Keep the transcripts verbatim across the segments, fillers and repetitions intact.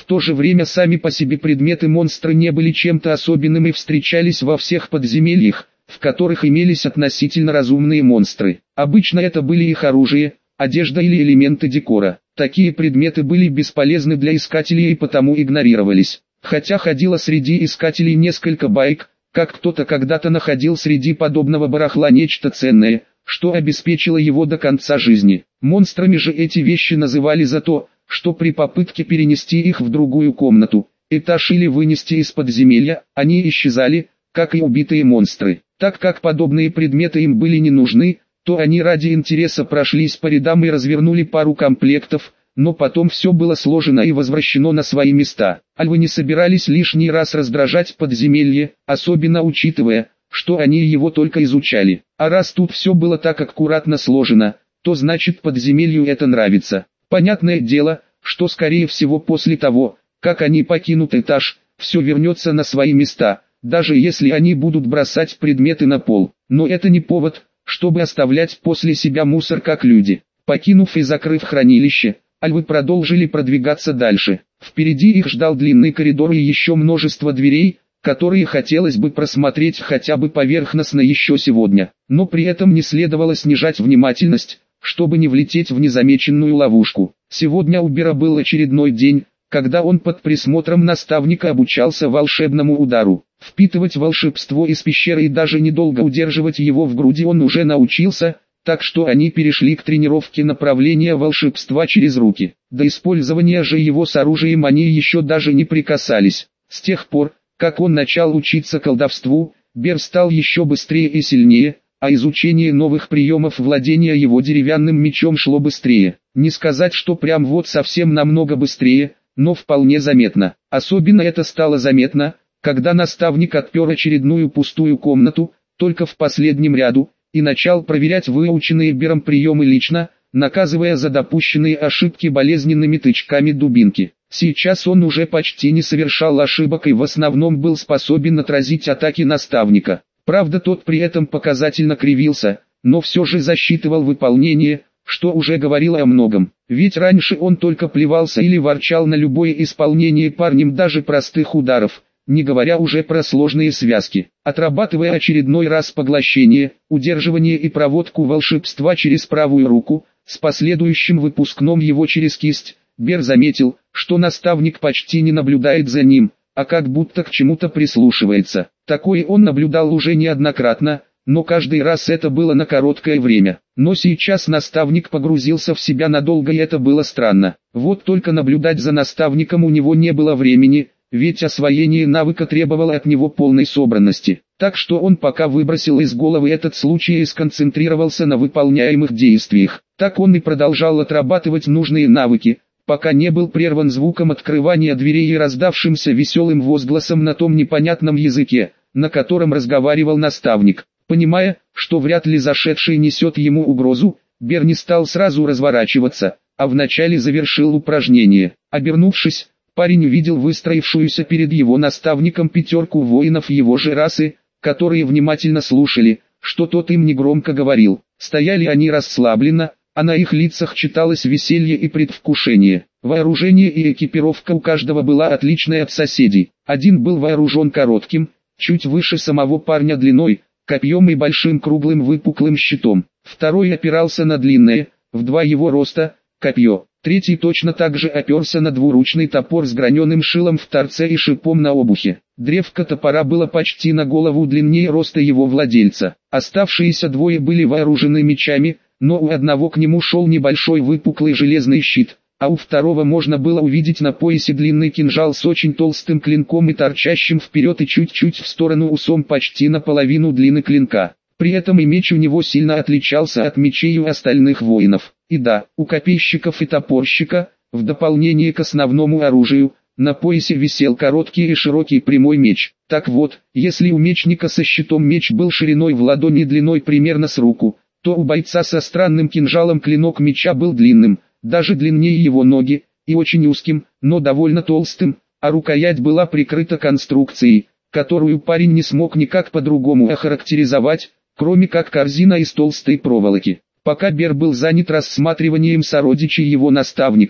то же время сами по себе предметы монстра не были чем-то особенным и встречались во всех подземельях, в которых имелись относительно разумные монстры. Обычно это были их оружие, одежда или элементы декора. Такие предметы были бесполезны для искателей и потому игнорировались. Хотя ходило среди искателей несколько баек, как кто-то когда-то находил среди подобного барахла нечто ценное, что обеспечило его до конца жизни. Монстрами же эти вещи называли за то, что при попытке перенести их в другую комнату, этаж или вынести из подземелья, они исчезали, как и убитые монстры. Так как подобные предметы им были не нужны, то они ради интереса прошлись по рядам и развернули пару комплектов, но потом все было сложено и возвращено на свои места. Альвы не собирались лишний раз раздражать подземелье, особенно учитывая, что они его только изучали. А раз тут все было так аккуратно сложено, то значит подземелью это нравится. Понятное дело, что скорее всего после того, как они покинут этаж, все вернется на свои места, даже если они будут бросать предметы на пол. Но это не повод, чтобы оставлять после себя мусор как люди. Покинув и закрыв хранилище, альвы продолжили продвигаться дальше. Впереди их ждал длинный коридор и еще множество дверей, которые хотелось бы просмотреть хотя бы поверхностно еще сегодня. Но при этом не следовало снижать внимательность, чтобы не влететь в незамеченную ловушку. Сегодня у Бера был очередной день, когда он под присмотром наставника обучался волшебному удару. Впитывать волшебство из пещеры и даже недолго удерживать его в груди он уже научился, так что они перешли к тренировке направления волшебства через руки. До использования же его с оружием они еще даже не прикасались. С тех пор, как он начал учиться колдовству, Бер стал еще быстрее и сильнее, а изучение новых приемов владения его деревянным мечом шло быстрее. Не сказать, что прям вот совсем намного быстрее, но вполне заметно. Особенно это стало заметно, когда наставник отпер очередную пустую комнату, только в последнем ряду, и начал проверять выученные Бером приемы лично, наказывая за допущенные ошибки болезненными тычками дубинки. Сейчас он уже почти не совершал ошибок и в основном был способен отразить атаки наставника. Правда, тот при этом показательно кривился, но все же засчитывал выполнение, что уже говорило о многом. Ведь раньше он только плевался или ворчал на любое исполнение парнем даже простых ударов, не говоря уже про сложные связки. Отрабатывая очередной раз поглощение, удерживание и проводку волшебства через правую руку, с последующим выпускном его через кисть, Бер заметил, что наставник почти не наблюдает за ним, а как будто к чему-то прислушивается. Такое он наблюдал уже неоднократно, но каждый раз это было на короткое время. Но сейчас наставник погрузился в себя надолго, и это было странно. Вот только наблюдать за наставником у него не было времени, ведь освоение навыка требовало от него полной собранности. Так что он пока выбросил из головы этот случай и сконцентрировался на выполняемых действиях. Так он и продолжал отрабатывать нужные навыки, пока не был прерван звуком открывания дверей и раздавшимся веселым возгласом на том непонятном языке, на котором разговаривал наставник. Понимая, что вряд ли зашедший несет ему угрозу, Бер не стал сразу разворачиваться, а вначале завершил упражнение. Обернувшись, парень увидел выстроившуюся перед его наставником пятерку воинов его же расы, которые внимательно слушали, что тот им негромко говорил. Стояли они расслабленно, а на их лицах читалось веселье и предвкушение. Вооружение и экипировка у каждого была отличная от соседей. Один был вооружен коротким, чуть выше самого парня длиной, копьем и большим круглым выпуклым щитом. Второй опирался на длинное, в два его роста, копье. Третий точно так же оперся на двуручный топор с граненым шилом в торце и шипом на обухе. Древко топора было почти на голову длиннее роста его владельца. Оставшиеся двое были вооружены мечами, но у одного к нему шел небольшой выпуклый железный щит, а у второго можно было увидеть на поясе длинный кинжал с очень толстым клинком и торчащим вперед и чуть-чуть в сторону усом почти наполовину длины клинка. При этом и меч у него сильно отличался от мечей у остальных воинов. И да, у копейщиков и топорщика, в дополнение к основному оружию, на поясе висел короткий и широкий прямой меч. Так вот, если у мечника со щитом меч был шириной в ладони и длиной примерно с руку, то у бойца со странным кинжалом клинок меча был длинным, даже длиннее его ноги, и очень узким, но довольно толстым, а рукоять была прикрыта конструкцией, которую парень не смог никак по-другому охарактеризовать, кроме как корзина из толстой проволоки. Пока Бер был занят рассматриванием сородичей его наставника,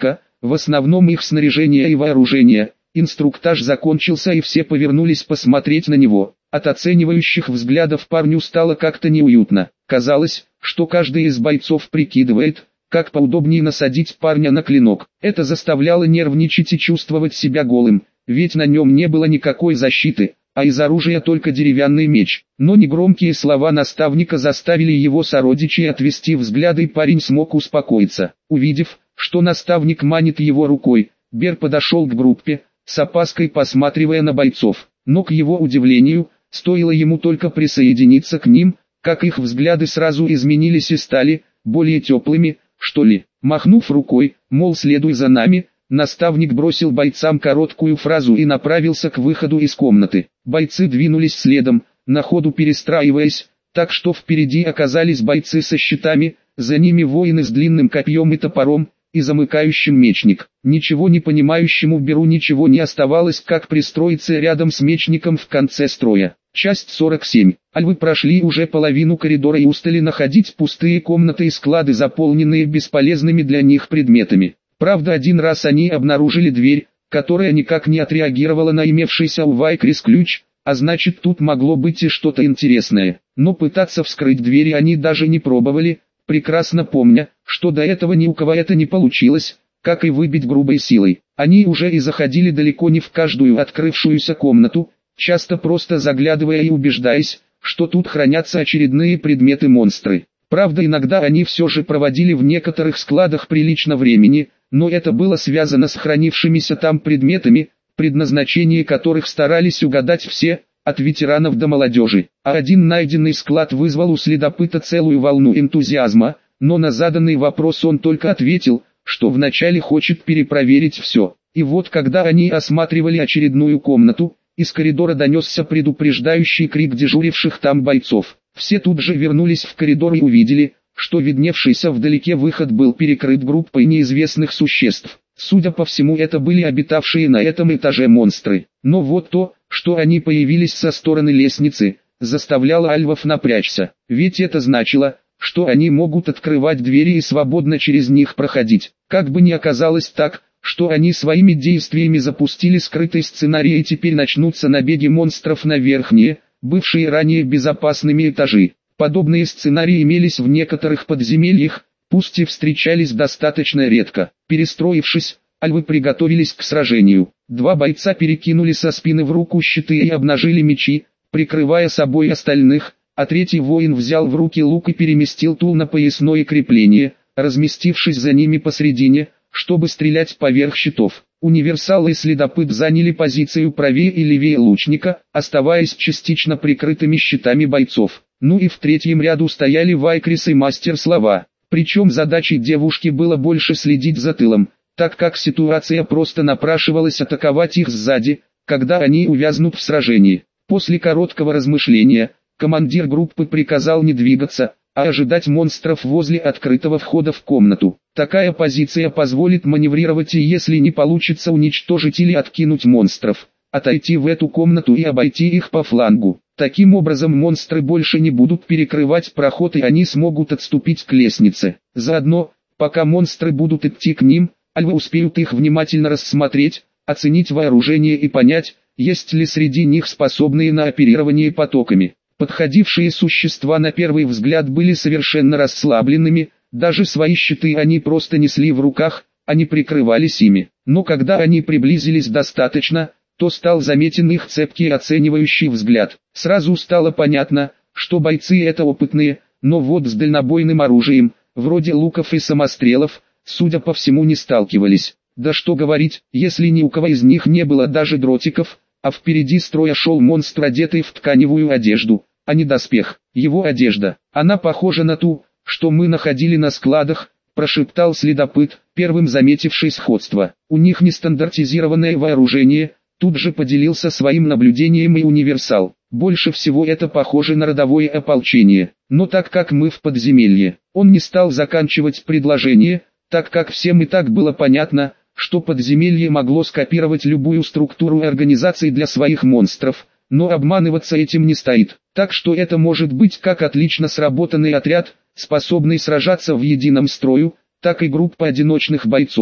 в основном их снаряжение и вооружение. Инструктаж закончился и все повернулись посмотреть на него. От оценивающих взглядов парню стало как-то неуютно. Казалось, что каждый из бойцов прикидывает, как поудобнее насадить парня на клинок. Это заставляло нервничать и чувствовать себя голым, ведь на нем не было никакой защиты, а из оружия только деревянный меч. Но негромкие слова наставника заставили его сородичей отвести взгляды, и парень смог успокоиться. Увидев, что наставник манит его рукой, Бер подошел к группе, с опаской посматривая на бойцов. Но к его удивлению, стоило ему только присоединиться к ним, как их взгляды сразу изменились и стали более теплыми, что ли. Махнув рукой, мол, следуй за нами, наставник бросил бойцам короткую фразу и направился к выходу из комнаты. Бойцы двинулись следом, на ходу перестраиваясь, так что впереди оказались бойцы со щитами, за ними воины с длинным копьем и топором, и замыкающим мечник. Ничего не понимающему Беру ничего не оставалось, как пристроиться рядом с мечником в конце строя. Часть сорок семь. Альвы прошли уже половину коридора и устали находить пустые комнаты и склады, заполненные бесполезными для них предметами. Правда, один раз они обнаружили дверь, которая никак не отреагировала на имевшийся у Вайкрис ключ, а значит, тут могло быть и что-то интересное. Но пытаться вскрыть двери они даже не пробовали, прекрасно помня, что до этого ни у кого это не получилось, как и выбить грубой силой. Они уже и заходили далеко не в каждую открывшуюся комнату, часто просто заглядывая и убеждаясь, что тут хранятся очередные предметы-монстры. Правда, иногда они все же проводили в некоторых складах прилично времени, но это было связано с хранившимися там предметами, предназначение которых старались угадать все, от ветеранов до молодежи. А один найденный склад вызвал у следопыта целую волну энтузиазма, но на заданный вопрос он только ответил, что вначале хочет перепроверить все. И вот когда они осматривали очередную комнату, из коридора донесся предупреждающий крик дежуривших там бойцов. Все тут же вернулись в коридор и увидели, что видневшийся вдалеке выход был перекрыт группой неизвестных существ. Судя по всему, это были обитавшие на этом этаже монстры. Но вот то, что они появились со стороны лестницы, заставляло альвов напрячься. Ведь это значило, что они могут открывать двери и свободно через них проходить. Как бы ни оказалось так, что они своими действиями запустили скрытый сценарий и теперь начнутся набеги монстров на верхние, бывшие ранее безопасными этажи. Подобные сценарии имелись в некоторых подземельях, пусть и встречались достаточно редко. Перестроившись, альвы приготовились к сражению. Два бойца перекинули со спины в руку щиты и обнажили мечи, прикрывая собой остальных, а третий воин взял в руки лук и переместил тул на поясное крепление, разместившись за ними посредине, чтобы стрелять поверх щитов. Универсал и следопыт заняли позицию правее и левее лучника, оставаясь частично прикрытыми щитами бойцов. Ну и в третьем ряду стояли Вайкрис и Мастер Слова. Причем задачей девушки было больше следить за тылом, так как ситуация просто напрашивалась атаковать их сзади, когда они увязнут в сражении. После короткого размышления, командир группы приказал не двигаться, а ожидать монстров возле открытого входа в комнату. Такая позиция позволит маневрировать и, если не получится уничтожить или откинуть монстров, отойти в эту комнату и обойти их по флангу. Таким образом монстры больше не будут перекрывать проход и они смогут отступить к лестнице. Заодно, пока монстры будут идти к ним, альвы успеют их внимательно рассмотреть, оценить вооружение и понять, есть ли среди них способные на оперирование потоками. Подходившие существа на первый взгляд были совершенно расслабленными, даже свои щиты они просто несли в руках, а не прикрывались ими. Но когда они приблизились достаточно, то стал заметен их цепкий оценивающий взгляд. Сразу стало понятно, что бойцы это опытные, но вот с дальнобойным оружием, вроде луков и самострелов, судя по всему не сталкивались. Да что говорить, если ни у кого из них не было даже дротиков, а впереди строя шел монстр, одетый в тканевую одежду, а не доспех. Его одежда, она похожа на ту, что мы находили на складах, прошептал следопыт, первым заметивший сходство. У них нестандартизированное вооружение. Тут же поделился своим наблюдением и универсал. Больше всего это похоже на родовое ополчение. Но так как мы в подземелье, он не стал заканчивать предложение, так как всем и так было понятно, что подземелье могло скопировать любую структуру организации для своих монстров, но обманываться этим не стоит. Так что это может быть как отлично сработанный отряд, способный сражаться в едином строю, так и группа одиночных бойцов,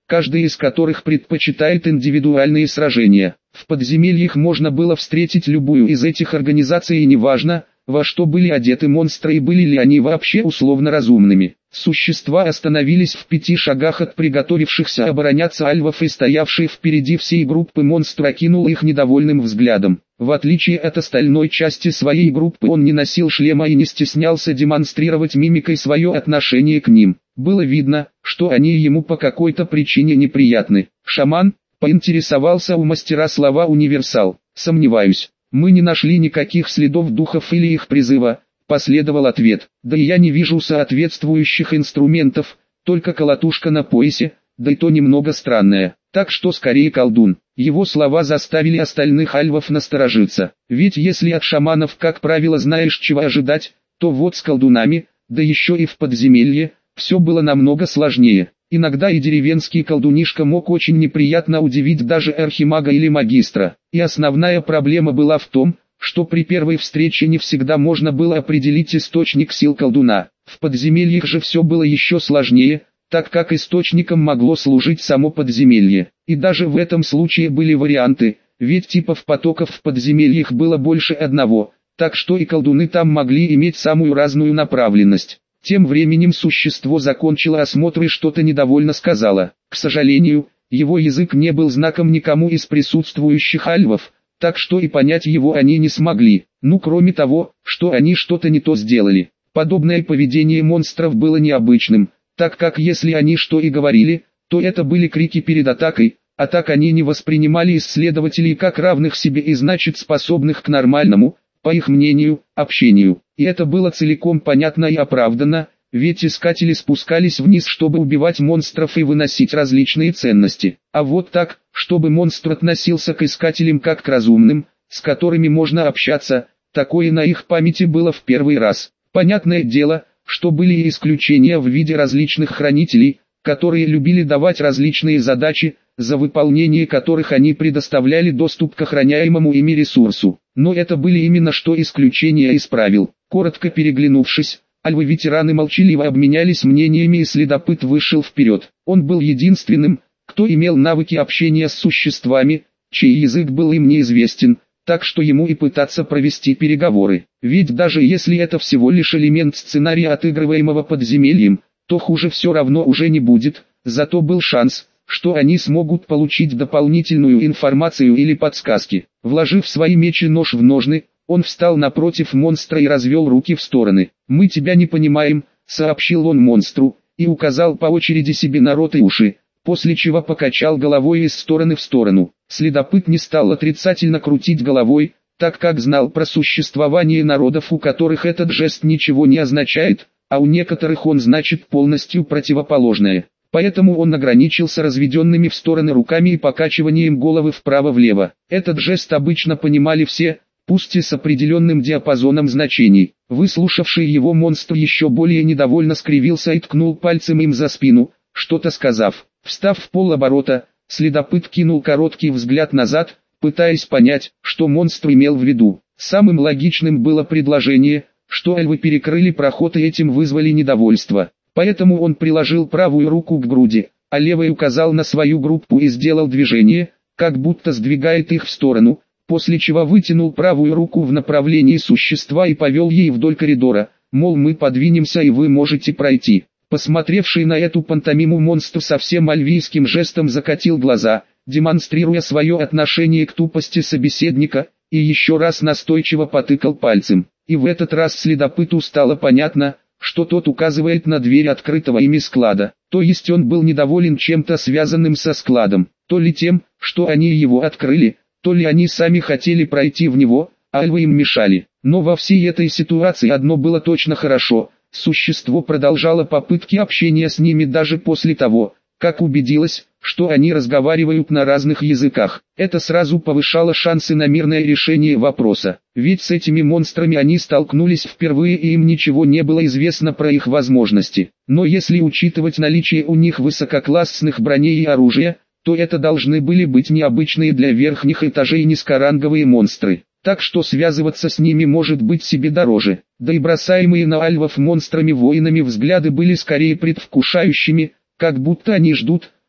каждый из которых предпочитает индивидуальные сражения. В подземельях можно было встретить любую из этих организаций, и неважно, во что были одеты монстры и были ли они вообще условно разумными. Существа остановились в пяти шагах от приготовившихся обороняться альвов, и стоявший впереди всей группы монстр окинул их недовольным взглядом. В отличие от остальной части своей группы, он не носил шлема и не стеснялся демонстрировать мимикой свое отношение к ним. Было видно, что они ему по какой-то причине неприятны. «Шаман?» — поинтересовался у мастера слова универсал. «Сомневаюсь. Мы не нашли никаких следов духов или их призыва», — последовал ответ. «Да и я не вижу соответствующих инструментов, только колотушка на поясе, да и то немного странная. Так что скорее колдун». Его слова заставили остальных альвов насторожиться. Ведь если от шаманов, как правило, знаешь, чего ожидать, то вот с колдунами, да еще и в подземелье, все было намного сложнее. Иногда и деревенский колдунишка мог очень неприятно удивить даже архимага или магистра. И основная проблема была в том, что при первой встрече не всегда можно было определить источник сил колдуна. В подземельях же все было еще сложнее, так как источником могло служить само подземелье. И даже в этом случае были варианты, ведь типов потоков в подземельях было больше одного, так что и колдуны там могли иметь самую разную направленность. Тем временем существо закончило осмотр и что-то недовольно сказала. К сожалению, его язык не был знаком никому из присутствующих альвов, так что и понять его они не смогли. Ну, кроме того, что они что-то не то сделали. Подобное поведение монстров было необычным, так как если они что и говорили, то это были крики перед атакой, а так они не воспринимали исследователей как равных себе и значит способных к нормальному, по их мнению, общению. И это было целиком понятно и оправдано, ведь искатели спускались вниз, чтобы убивать монстров и выносить различные ценности. А вот так, чтобы монстр относился к искателям как к разумным, с которыми можно общаться, такое на их памяти было в первый раз. Понятное дело, что были и исключения в виде различных хранителей, которые любили давать различные задачи, за выполнение которых они предоставляли доступ к охраняемому ими ресурсу. Но это были именно что исключения из правил. Коротко переглянувшись, альвы-ветераны молчаливо обменялись мнениями, и следопыт вышел вперед. Он был единственным, кто имел навыки общения с существами, чей язык был им неизвестен, так что ему и пытаться провести переговоры. Ведь даже если это всего лишь элемент сценария, отыгрываемого подземельем, то хуже все равно уже не будет, зато был шанс, что они смогут получить дополнительную информацию или подсказки. Вложив свои меч и нож в ножны, он встал напротив монстра и развел руки в стороны. «Мы тебя не понимаем», — сообщил он монстру, и указал по очереди себе на рот и уши, после чего покачал головой из стороны в сторону. Следопыт не стал отрицательно крутить головой, так как знал про существование народов, у которых этот жест ничего не означает, а у некоторых он значит полностью противоположное. Поэтому он ограничился разведенными в стороны руками и покачиванием головы вправо-влево. Этот жест обычно понимали все, пусть и с определенным диапазоном значений. Выслушавший его монстр еще более недовольно скривился и ткнул пальцем им за спину, что-то сказав. Встав в полоборота, следопыт кинул короткий взгляд назад, пытаясь понять, что монстр имел в виду. Самым логичным было предложение, что альвы перекрыли проход и этим вызвали недовольство. Поэтому он приложил правую руку к груди, а левой указал на свою группу и сделал движение, как будто сдвигает их в сторону, после чего вытянул правую руку в направлении существа и повел ей вдоль коридора, мол, мы подвинемся и вы можете пройти. Посмотревший на эту пантомиму монстр совсем альвийским жестом закатил глаза, демонстрируя свое отношение к тупости собеседника, и еще раз настойчиво потыкал пальцем. И в этот раз следопыту стало понятно, что тот указывает на дверь открытого ими склада. То есть он был недоволен чем-то связанным со складом, то ли тем, что они его открыли, то ли они сами хотели пройти в него, а альвы им мешали. Но во всей этой ситуации одно было точно хорошо: существо продолжало попытки общения с ними даже после того, как убедилось, что они разговаривают на разных языках. Это сразу повышало шансы на мирное решение вопроса, ведь с этими монстрами они столкнулись впервые и им ничего не было известно про их возможности. Но если учитывать наличие у них высококлассных броней и оружия, то это должны были быть необычные для верхних этажей низкоранговые монстры. Так что связываться с ними может быть себе дороже. Да и бросаемые на альвов монстрами-воинами взгляды были скорее предвкушающими, как будто они ждут,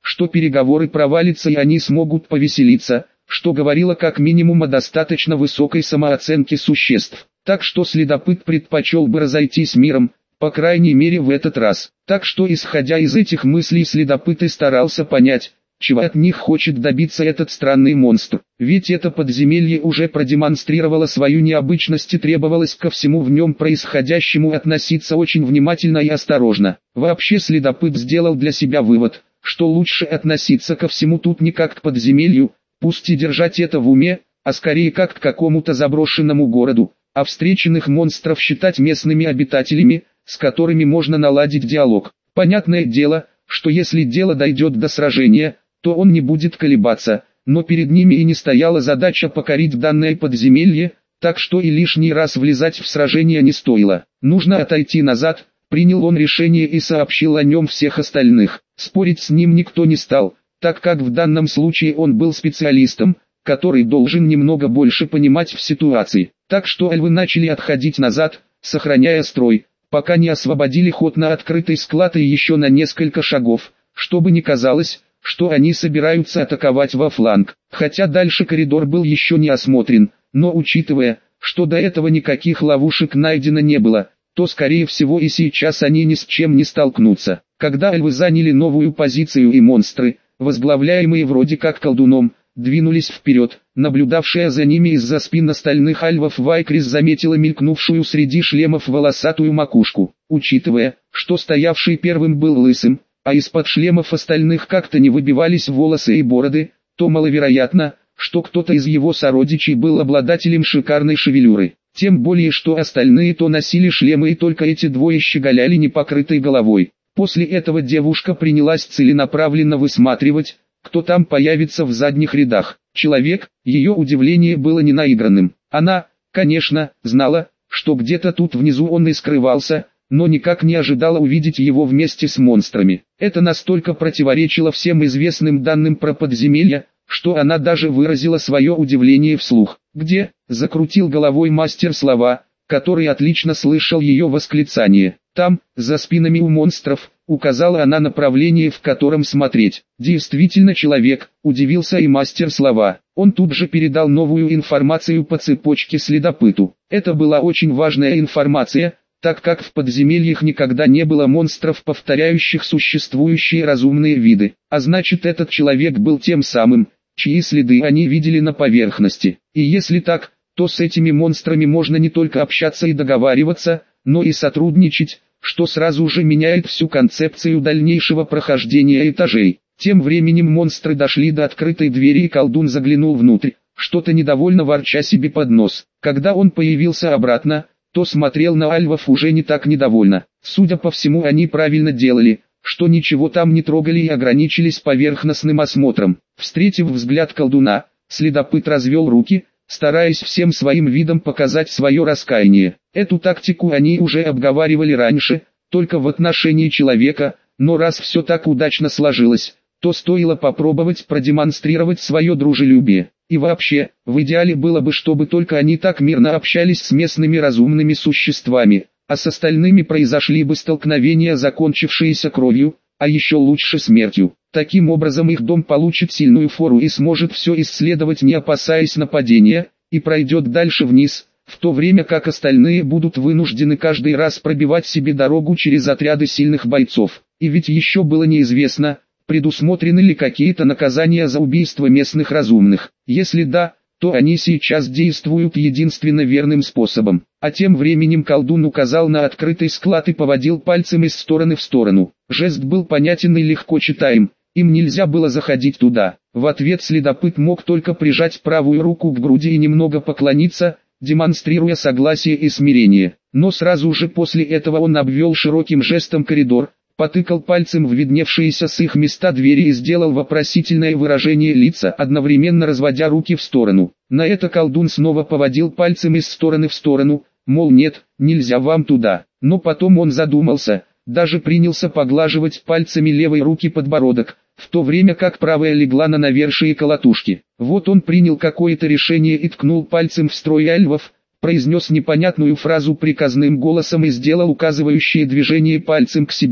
что переговоры провалятся и они смогут повеселиться, что говорило как минимум о достаточно высокой самооценке существ. Так что следопыт предпочел бы разойтись миром, по крайней мере в этот раз. Так что исходя из этих мыслей следопыт и старался понять, чего от них хочет добиться этот странный монстр. Ведь это подземелье уже продемонстрировало свою необычность и требовалось ко всему в нем происходящему относиться очень внимательно и осторожно. Вообще следопыт сделал для себя вывод, что лучше относиться ко всему тут не как к подземелью, пусть и держать это в уме, а скорее как к какому-то заброшенному городу, а встреченных монстров считать местными обитателями, с которыми можно наладить диалог. Понятное дело, что если дело дойдет до сражения, то он не будет колебаться, но перед ними и не стояла задача покорить данное подземелье, так что и лишний раз влезать в сражение не стоило. Нужно отойти назад, принял он решение и сообщил о нем всех остальных. Спорить с ним никто не стал, так как в данном случае он был специалистом, который должен немного больше понимать в ситуации. Так что альвы начали отходить назад, сохраняя строй, пока не освободили ход на открытый склад и еще на несколько шагов, чтобы не казалось, что они собираются атаковать во фланг. Хотя дальше коридор был еще не осмотрен, но учитывая, что до этого никаких ловушек найдено не было, то скорее всего и сейчас они ни с чем не столкнутся. Когда альвы заняли новую позицию и монстры, возглавляемые вроде как колдуном, двинулись вперед, наблюдавшая за ними из-за спин остальных альвов Вайкрис заметила мелькнувшую среди шлемов волосатую макушку. Учитывая, что стоявший первым был лысым, а из-под шлемов остальных как-то не выбивались волосы и бороды, то маловероятно, что кто-то из его сородичей был обладателем шикарной шевелюры. Тем более что остальные то носили шлемы и только эти двое щеголяли непокрытой головой. После этого девушка принялась целенаправленно высматривать, кто там появится в задних рядах. Человек, ее удивление было не наигранным. Она, конечно, знала, что где-то тут внизу он и скрывался, но никак не ожидала увидеть его вместе с монстрами. Это настолько противоречило всем известным данным про подземелья, что она даже выразила свое удивление вслух. «Где?» – закрутил головой мастер слова, который отлично слышал ее восклицание. «Там, за спинами у монстров», — указала она направление, в котором смотреть. «Действительно человек», — удивился и мастер слова. Он тут же передал новую информацию по цепочке следопыту. Это была очень важная информация, так как в подземельях никогда не было монстров, повторяющих существующие разумные виды. А значит, этот человек был тем самым, чьи следы они видели на поверхности. И если так, то с этими монстрами можно не только общаться и договариваться, но и сотрудничать, что сразу же меняет всю концепцию дальнейшего прохождения этажей. Тем временем монстры дошли до открытой двери и колдун заглянул внутрь, что-то недовольно ворча себе под нос. Когда он появился обратно, то смотрел на альвов уже не так недовольно. Судя по всему, они правильно делали, что ничего там не трогали и ограничились поверхностным осмотром. Встретив взгляд колдуна, следопыт развел руки, стараясь всем своим видом показать свое раскаяние. Эту тактику они уже обговаривали раньше, только в отношении человека, но раз все так удачно сложилось, то стоило попробовать продемонстрировать свое дружелюбие. И вообще, в идеале было бы, чтобы только они так мирно общались с местными разумными существами, а с остальными произошли бы столкновения, закончившиеся кровью, а еще лучше смертью. Таким образом их дом получит сильную фору и сможет все исследовать, не опасаясь нападения, и пройдет дальше вниз, в то время как остальные будут вынуждены каждый раз пробивать себе дорогу через отряды сильных бойцов. И ведь еще было неизвестно, предусмотрены ли какие-то наказания за убийство местных разумных. Если да, то они сейчас действуют единственно верным способом. А тем временем колдун указал на открытый склад и поводил пальцем из стороны в сторону. Жест был понятен и легко читаем, им нельзя было заходить туда. В ответ следопыт мог только прижать правую руку к груди и немного поклониться, демонстрируя согласие и смирение. Но сразу же после этого он обвел широким жестом коридор, потыкал пальцем в видневшиеся с их места двери и сделал вопросительное выражение лица, одновременно разводя руки в сторону. На это колдун снова поводил пальцем из стороны в сторону, мол нет, нельзя вам туда. Но потом он задумался, даже принялся поглаживать пальцами левой руки подбородок, в то время как правая легла на навершие колотушки. Вот он принял какое-то решение и ткнул пальцем в строй альвов, произнес непонятную фразу приказным голосом и сделал указывающее движение пальцем к себе,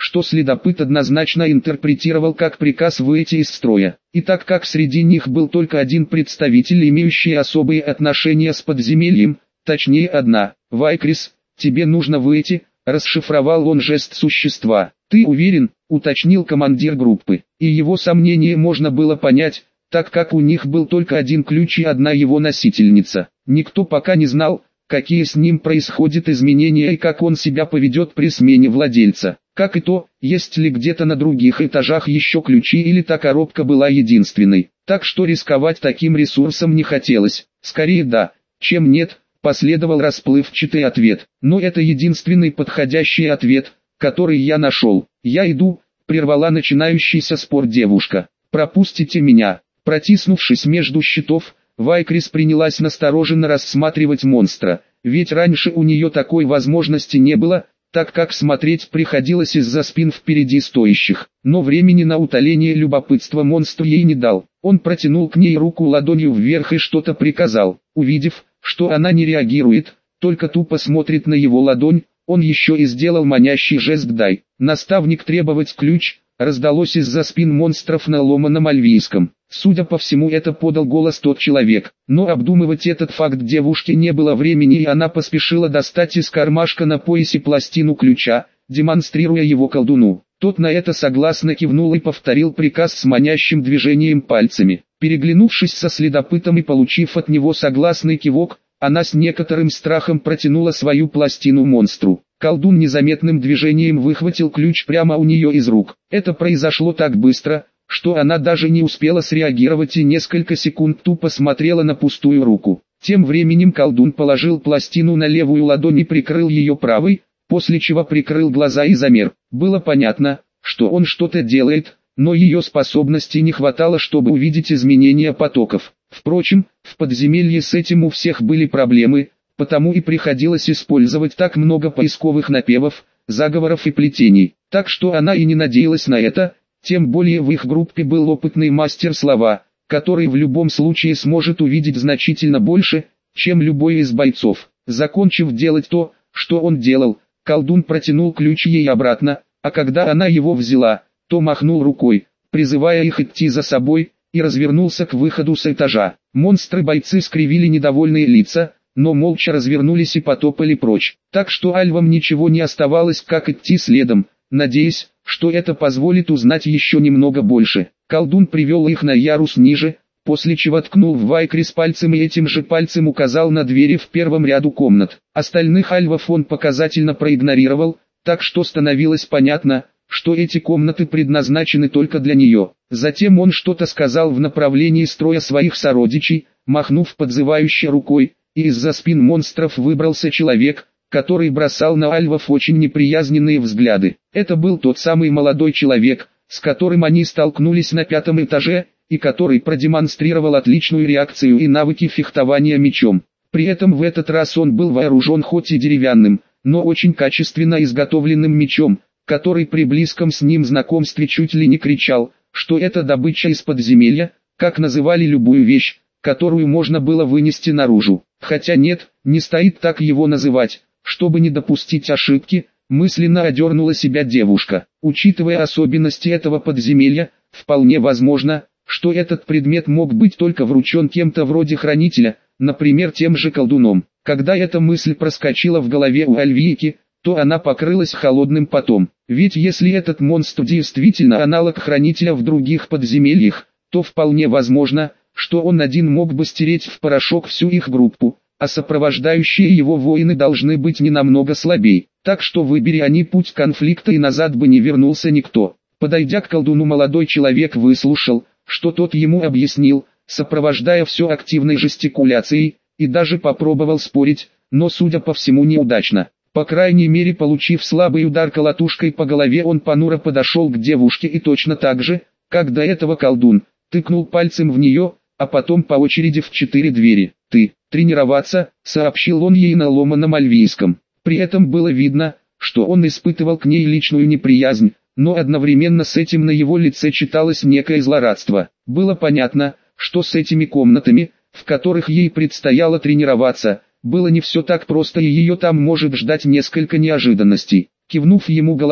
что следопыт однозначно интерпретировал как приказ выйти из строя. И так как среди них был только один представитель, имеющий особые отношения с подземельем, точнее одна, Вайкрис, тебе нужно выйти, расшифровал он жест существа. Ты уверен, уточнил командир группы, и его сомнения можно было понять, так как у них был только один ключ и одна его носительница. Никто пока не знал, какие с ним происходят изменения и как он себя поведет при смене владельца. Как и то, есть ли где-то на других этажах еще ключи или та коробка была единственной. Так что рисковать таким ресурсом не хотелось. Скорее да, чем нет, последовал расплывчатый ответ. Но это единственный подходящий ответ, который я нашел. Я иду, прервала начинающийся спор девушка. Пропустите меня. Протиснувшись между щитов, Вайкрис принялась настороженно рассматривать монстра, ведь раньше у нее такой возможности не было, так как смотреть приходилось из-за спин впереди стоящих. Но времени на утоление любопытства монстр ей не дал. Он протянул к ней руку ладонью вверх и что-то приказал. Увидев, что она не реагирует, только тупо смотрит на его ладонь, он еще и сделал манящий жест «дай». Наставник требовать ключ, раздалось из-за спин монстров на ломаном альвийском. Судя по всему, это подал голос тот человек, но обдумывать этот факт девушке не было времени, и она поспешила достать из кармашка на поясе пластину ключа, демонстрируя его колдуну. Тот на это согласно кивнул и повторил приказ с манящим движением пальцами. Переглянувшись со следопытом и получив от него согласный кивок, она с некоторым страхом протянула свою пластину монстру. Колдун незаметным движением выхватил ключ прямо у нее из рук. Это произошло так быстро, что она даже не успела среагировать и несколько секунд тупо смотрела на пустую руку. Тем временем колдун положил пластину на левую ладонь и прикрыл ее правой, после чего прикрыл глаза и замер. Было понятно, что он что-то делает, но ее способностей не хватало, чтобы увидеть изменения потоков. Впрочем, в подземелье с этим у всех были проблемы, потому и приходилось использовать так много поисковых напевов, заговоров и плетений. Так что она и не надеялась на это, тем более в их группе был опытный мастер слова, который в любом случае сможет увидеть значительно больше, чем любой из бойцов. Закончив делать то, что он делал, колдун протянул ключ ей обратно, а когда она его взяла, то махнул рукой, призывая их идти за собой, и развернулся к выходу с этажа. Монстры-бойцы скривили недовольные лица, но молча развернулись и потопали прочь. Так что альвам ничего не оставалось, как идти следом, надеясь, что это позволит узнать еще немного больше. Колдун привел их на ярус ниже, после чего ткнул в Вайкрис пальцем и этим же пальцем указал на двери в первом ряду комнат. Остальных альвов он показательно проигнорировал, так что становилось понятно, что эти комнаты предназначены только для нее. Затем он что-то сказал в направлении строя своих сородичей, махнув подзывающе рукой, и из-за спин монстров выбрался человек, который бросал на альвов очень неприязненные взгляды. Это был тот самый молодой человек, с которым они столкнулись на пятом этаже, и который продемонстрировал отличную реакцию и навыки фехтования мечом. При этом в этот раз он был вооружен хоть и деревянным, но очень качественно изготовленным мечом, который при близком с ним знакомстве чуть ли не кричал, что это добыча из подземелья, как называли любую вещь, которую можно было вынести наружу. Хотя нет, не стоит так его называть, чтобы не допустить ошибки, мысленно одернула себя девушка. Учитывая особенности этого подземелья, вполне возможно, что этот предмет мог быть только вручен кем-то вроде хранителя, например тем же колдуном. Когда эта мысль проскочила в голове у Альвийки, то она покрылась холодным потом. Ведь если этот монстр действительно аналог хранителя в других подземельях, то вполне возможно, что он один мог бы стереть в порошок всю их группу, а сопровождающие его воины должны быть не намного слабее. Так что выбери они путь конфликта, и назад бы не вернулся никто. Подойдя к колдуну, молодой человек выслушал, что тот ему объяснил, сопровождая все активной жестикуляцией, и даже попробовал спорить, но судя по всему неудачно. По крайней мере, получив слабый удар колотушкой по голове, он понуро подошел к девушке и точно так же, как до этого колдун, тыкнул пальцем в нее, а потом по очереди в четыре двери. «Ты, тренироваться», — сообщил он ей на ломаном альвийском. При этом было видно, что он испытывал к ней личную неприязнь, но одновременно с этим на его лице читалось некое злорадство. Было понятно, что с этими комнатами, в которых ей предстояло тренироваться, было не все так просто, и ее там может ждать несколько неожиданностей. Кивнув ему головой,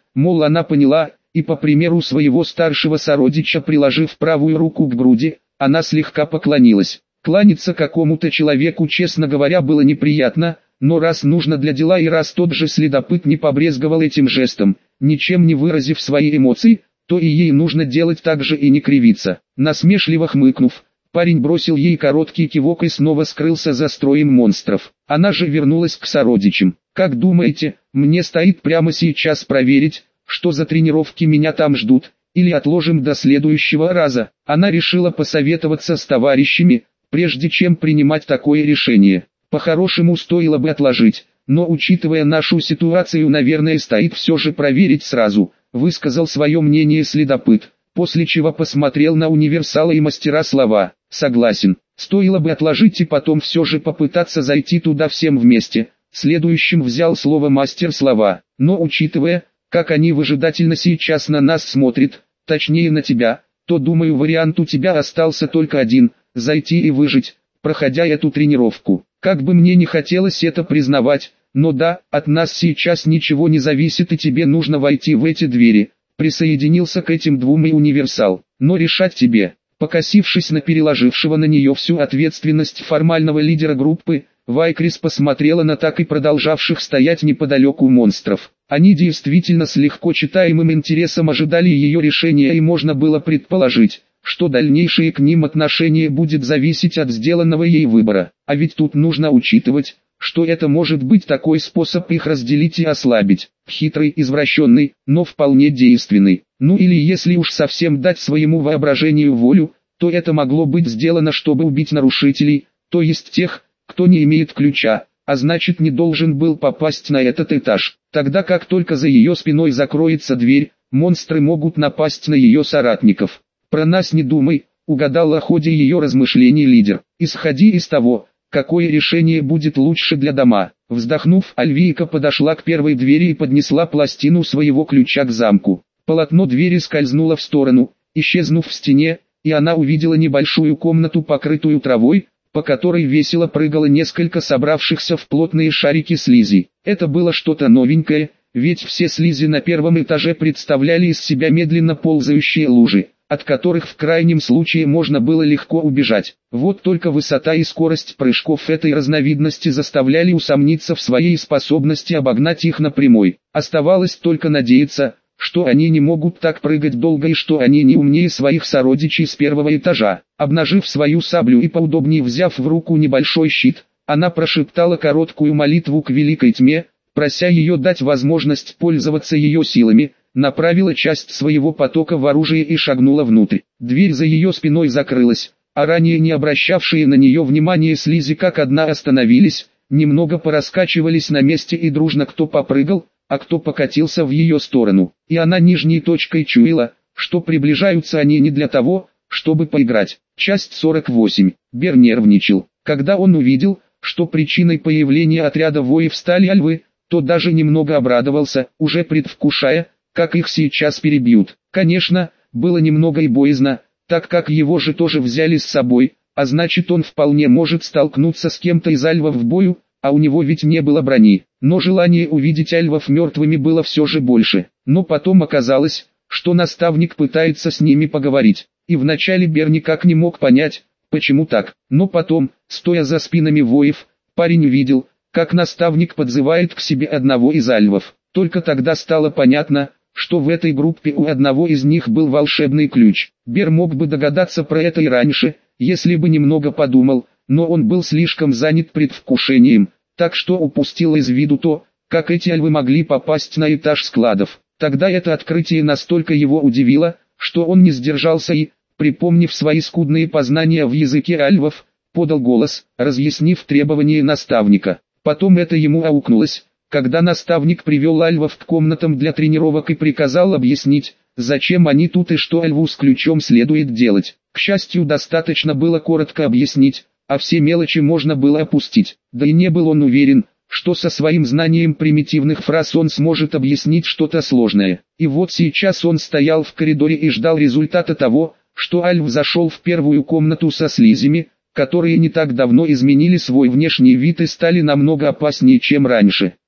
мол она поняла, и по примеру своего старшего сородича приложив правую руку к груди, она слегка поклонилась. Кланяться какому-то человеку, честно говоря, было неприятно, но раз нужно для дела и раз тот же следопыт не побрезговал этим жестом, ничем не выразив свои эмоции, то и ей нужно делать так же и не кривиться. Насмешливо хмыкнув, парень бросил ей короткий кивок и снова скрылся за строем монстров. Она же вернулась к сородичам. «Как думаете, мне стоит прямо сейчас проверить, что за тренировки меня там ждут, или отложим до следующего раза?» Она решила посоветоваться с товарищами, прежде чем принимать такое решение. По-хорошему стоило бы отложить, но учитывая нашу ситуацию, наверное, стоит все же проверить сразу, высказал свое мнение следопыт, после чего посмотрел на универсала и мастера слова. Согласен, стоило бы отложить и потом все же попытаться зайти туда всем вместе. Следующим взял слово мастер слова, но учитывая, как они выжидательно сейчас на нас смотрят, точнее на тебя, то думаю вариант у тебя остался только один – зайти и выжить, проходя эту тренировку. Как бы мне не хотелось это признавать, но да, от нас сейчас ничего не зависит и тебе нужно войти в эти двери. Присоединился к этим двум и универсал, но решать тебе. Покосившись на переложившего на нее всю ответственность формального лидера группы, Вайкрис посмотрела на так и продолжавших стоять неподалеку монстров. Они действительно с легко читаемым интересом ожидали ее решения, и можно было предположить, что дальнейшее к ним отношение будет зависеть от сделанного ей выбора. А ведь тут нужно учитывать, что это может быть такой способ их разделить и ослабить. Хитрый, извращенный, но вполне действенный. Ну или если уж совсем дать своему воображению волю, то это могло быть сделано, чтобы убить нарушителей, то есть тех, кто не имеет ключа, а значит не должен был попасть на этот этаж. Тогда как только за ее спиной закроется дверь, монстры могут напасть на ее соратников. «Про нас не думай», — угадал о ходе ее размышлений лидер. «Исходи из того, какое решение будет лучше для дома». Вздохнув, Альвийка подошла к первой двери и поднесла пластину своего ключа к замку. Полотно двери скользнуло в сторону, исчезнув в стене, и она увидела небольшую комнату, покрытую травой, по которой весело прыгало несколько собравшихся в плотные шарики слизи. Это было что-то новенькое, ведь все слизи на первом этаже представляли из себя медленно ползающие лужи, от которых в крайнем случае можно было легко убежать. Вот только высота и скорость прыжков этой разновидности заставляли усомниться в своей способности обогнать их на прямой. Оставалось только надеяться, что они не могут так прыгать долго и что они не умнее своих сородичей с первого этажа. Обнажив свою саблю и поудобнее взяв в руку небольшой щит, она прошептала короткую молитву к Великой Тьме, прося ее дать возможность пользоваться ее силами, направила часть своего потока в оружие и шагнула внутрь. Дверь за ее спиной закрылась, а ранее не обращавшие на нее внимания слизи как одна остановились, немного пораскачивались на месте и дружно кто попрыгал, а кто покатился в ее сторону. И она нижней точкой чуяла, что приближаются они не для того, чтобы поиграть. Часть сорок восемь. Бер нервничал. Когда он увидел, что причиной появления отряда воев стали альвы, то даже немного обрадовался, уже предвкушая, как их сейчас перебьют. Конечно, было немного и боязно, так как его же тоже взяли с собой, а значит он вполне может столкнуться с кем-то из альвов в бою, а у него ведь не было брони. Но желание увидеть альвов мертвыми было все же больше. Но потом оказалось, что наставник пытается с ними поговорить. И вначале Бер никак не мог понять, почему так. Но потом, стоя за спинами воев, парень увидел, как наставник подзывает к себе одного из альвов. Только тогда стало понятно, что в этой группе у одного из них был волшебный ключ. Бер мог бы догадаться про это и раньше, если бы немного подумал, но он был слишком занят предвкушением, так что упустил из виду то, как эти альвы могли попасть на этаж складов. Тогда это открытие настолько его удивило, что он не сдержался и, припомнив свои скудные познания в языке альвов, подал голос, разъяснив требования наставника. Потом это ему аукнулось, когда наставник привел альвов к комнатам для тренировок и приказал объяснить, зачем они тут и что альву с ключом следует делать. К счастью, достаточно было коротко объяснить, а все мелочи можно было опустить. Да и не был он уверен, что со своим знанием примитивных фраз он сможет объяснить что-то сложное. И вот сейчас он стоял в коридоре и ждал результата того, что альв зашел в первую комнату со слизями, которые не так давно изменили свой внешний вид и стали намного опаснее, чем раньше.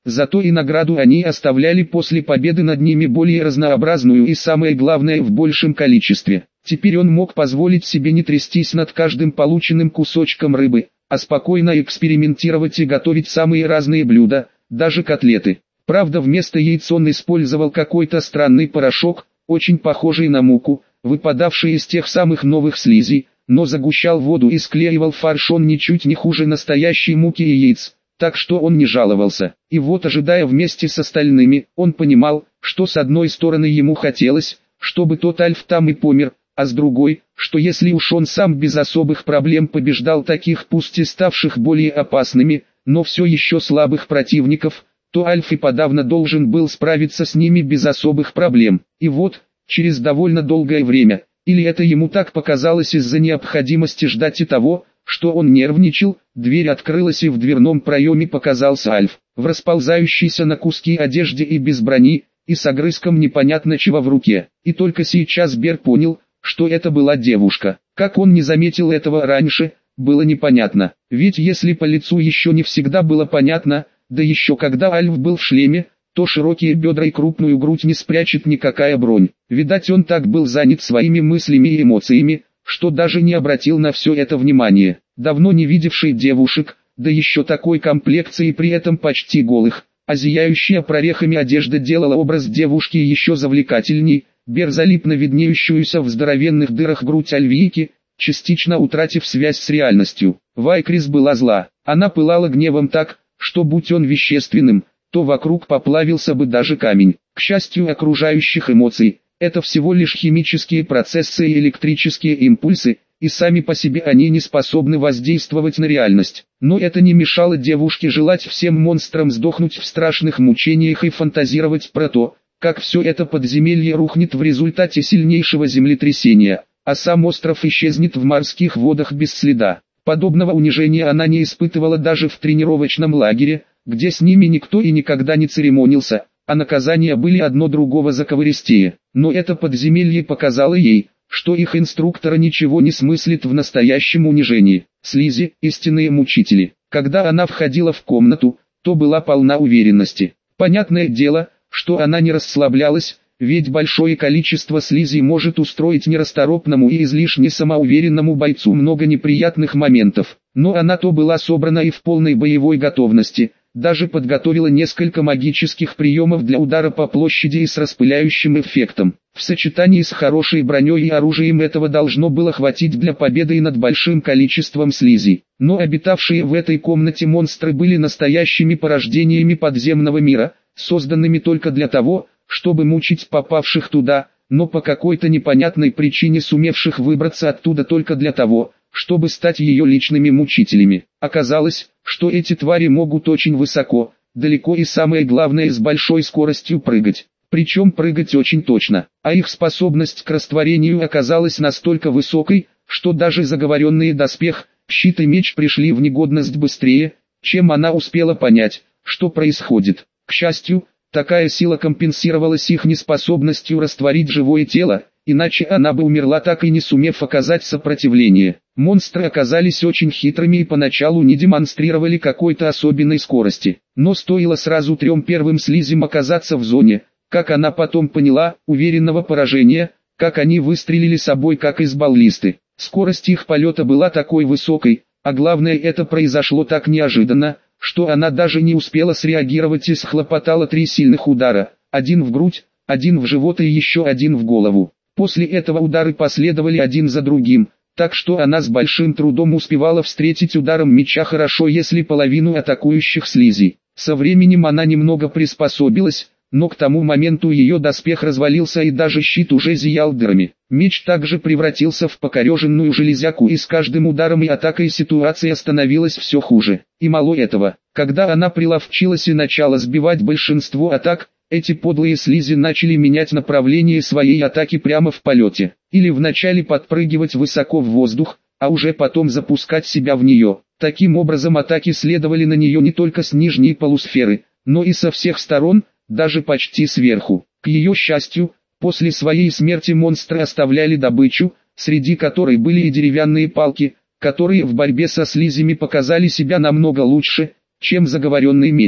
Зато и награду они оставляли после победы над ними более разнообразную и, самое главное, в большем количестве. Теперь он мог позволить себе не трястись над каждым полученным кусочком рыбы, а спокойно экспериментировать и готовить самые разные блюда, даже котлеты. Правда, вместо яиц он использовал какой-то странный порошок, очень похожий на муку, выпадавший из тех самых новых слизей, но загущал воду и склеивал фарш он ничуть не хуже настоящей муки и яиц, так что он не жаловался. И вот, ожидая вместе с остальными, он понимал, что с одной стороны ему хотелось, чтобы тот Альф там и помер, а с другой, что если уж он сам без особых проблем побеждал таких пусть и ставших более опасными, но все еще слабых противников, то Альф и подавно должен был справиться с ними без особых проблем. И вот, через довольно долгое время, или это ему так показалось из-за необходимости ждать и того, что он нервничал, дверь открылась и в дверном проеме показался Альф, в расползающейся на куски одежде и без брони, и с огрызком непонятно чего в руке. И только сейчас Бер понял, что это была девушка. Как он не заметил этого раньше, было непонятно. Ведь если по лицу еще не всегда было понятно, да еще когда Альф был в шлеме, то широкие бедра и крупную грудь не спрячет никакая бронь. Видать, он так был занят своими мыслями и эмоциями, что даже не обратил на все это внимания. Давно не видевший девушек, да еще такой комплекции и при этом почти голых, а зияющая прорехами одежда делала образ девушки еще завлекательней. Бер залип на виднеющуюся в здоровенных дырах грудь Альвийки, частично утратив связь с реальностью. Вайкрис была зла, она пылала гневом так, что будь он вещественным, то вокруг поплавился бы даже камень. К счастью, окружающих эмоций, это всего лишь химические процессы и электрические импульсы, и сами по себе они не способны воздействовать на реальность. Но это не мешало девушке желать всем монстрам сдохнуть в страшных мучениях и фантазировать про то, как все это подземелье рухнет в результате сильнейшего землетрясения, а сам остров исчезнет в морских водах без следа. Подобного унижения она не испытывала даже в тренировочном лагере, где с ними никто и никогда не церемонился, а наказания были одно другого заковыристее. Но это подземелье показало ей, что их инструктора ничего не смыслит в настоящем унижении. Слизи, истинные мучители. Когда она входила в комнату, то была полна уверенности. Понятное дело, что она не расслаблялась, ведь большое количество слизей может устроить нерасторопному и излишне самоуверенному бойцу много неприятных моментов. Но она то была собрана и в полной боевой готовности, даже подготовила несколько магических приемов для удара по площади и с распыляющим эффектом. В сочетании с хорошей броней и оружием этого должно было хватить для победы и над большим количеством слизей. Но обитавшие в этой комнате монстры были настоящими порождениями подземного мира, созданными только для того, чтобы мучить попавших туда, но по какой-то непонятной причине сумевших выбраться оттуда только для того, чтобы стать ее личными мучителями. Оказалось, что эти твари могут очень высоко, далеко и самое главное с большой скоростью прыгать. Причем прыгать очень точно, а их способность к растворению оказалась настолько высокой, что даже заговоренные доспех, щит и меч пришли в негодность быстрее, чем она успела понять, что происходит. К счастью, такая сила компенсировалась их неспособностью растворить живое тело, иначе она бы умерла так и не сумев оказать сопротивление. Монстры оказались очень хитрыми и поначалу не демонстрировали какой-то особенной скорости. Но стоило сразу трем первым слизям оказаться в зоне, как она потом поняла, уверенного поражения, как они выстрелили собой как из баллисты. Скорость их полета была такой высокой, а главное, это произошло так неожиданно, что она даже не успела среагировать и схлопотала три сильных удара, один в грудь, один в живот и еще один в голову. После этого удары последовали один за другим, так что она с большим трудом успевала встретить ударом меча хорошо если половину атакующих слизей. Со временем она немного приспособилась, но к тому моменту ее доспех развалился и даже щит уже зиял дырами. Меч также превратился в покореженную железяку и с каждым ударом и атакой ситуация становилась все хуже. И мало этого, когда она приловчилась и начала сбивать большинство атак, эти подлые слизи начали менять направление своей атаки прямо в полете, или вначале подпрыгивать высоко в воздух, а уже потом запускать себя в нее. Таким образом атаки следовали на нее не только с нижней полусферы, но и со всех сторон, даже почти сверху. К ее счастью, после своей смерти монстры оставляли добычу, среди которой были и деревянные палки, которые в борьбе со слизями показали себя намного лучше, чем заговоренный меч.